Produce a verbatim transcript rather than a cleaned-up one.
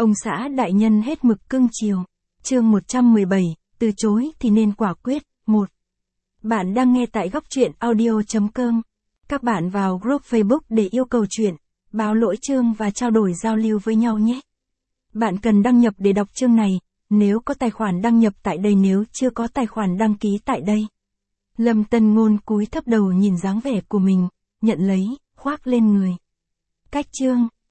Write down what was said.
Ông xã đại nhân hết mực cưng chiều. Chương một trăm mười bảy, từ chối thì nên quả quyết. một. Bạn đang nghe tại góc truyện audio chấm com. Các bạn vào group Facebook để yêu cầu chuyện, báo lỗi chương và trao đổi giao lưu với nhau nhé. Bạn cần đăng nhập để đọc chương này, nếu có tài khoản đăng nhập tại đây, nếu chưa có tài khoản đăng ký tại đây. Lâm Tân Ngôn cúi thấp đầu nhìn dáng vẻ của mình, nhận lấy, khoác lên người. Cách chương.